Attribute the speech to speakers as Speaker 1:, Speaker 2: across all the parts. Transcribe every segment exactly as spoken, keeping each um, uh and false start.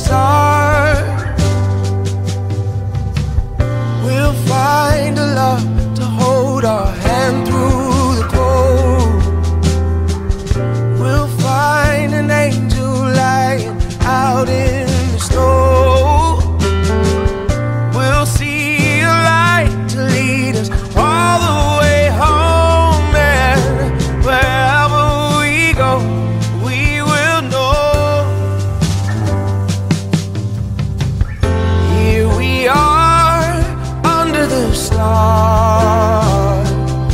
Speaker 1: stars, we'll find a love to hold our hand through the cold. We'll find an angel lying out in the snow. We'll see a light to lead us all the way home, and wherever we go, we will know. Here we are under the stars.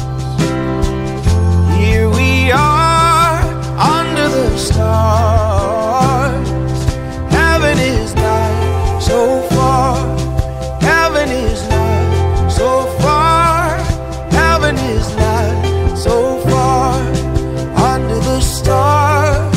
Speaker 1: Here we are under the stars. Heaven is not so far. Heaven is not so far. Heaven is not so far under the stars.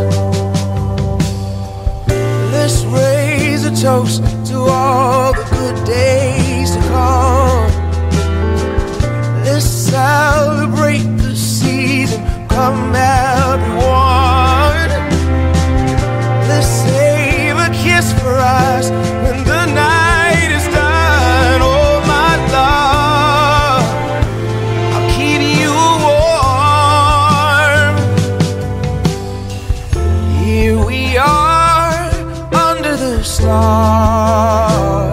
Speaker 1: Let's raise a toast to all the good days to come. Let's celebrate the season, come everyone. Let's save a kiss for us when the night is done. Oh my love, I'll keep you warm. Here we are under the stars.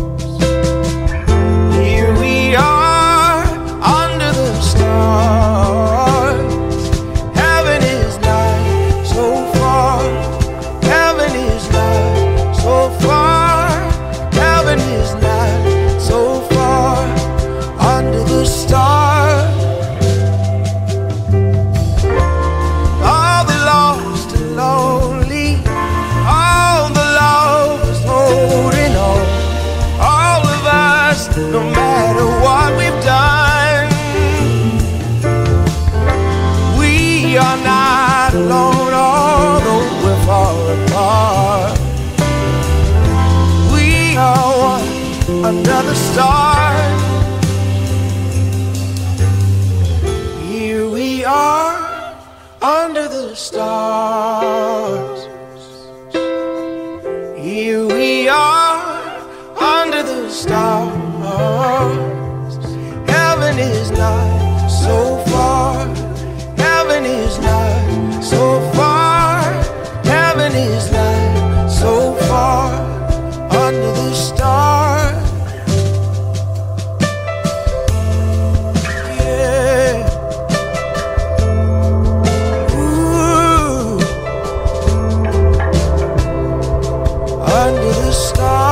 Speaker 1: Here we are under the stars. Heaven is not so far. Heaven is not so far. Heaven is not so far under the stars. All the lost and lonely, all the lovers holding on, all of us, no matter what we've done, we are not alone, although we're far apart. We are one under the stars. Here we are under the stars. Here we are under the stars. Heaven is not so far. Heaven is not so far. Heaven is not so far under the stars. Yeah. Ooh. Under the stars.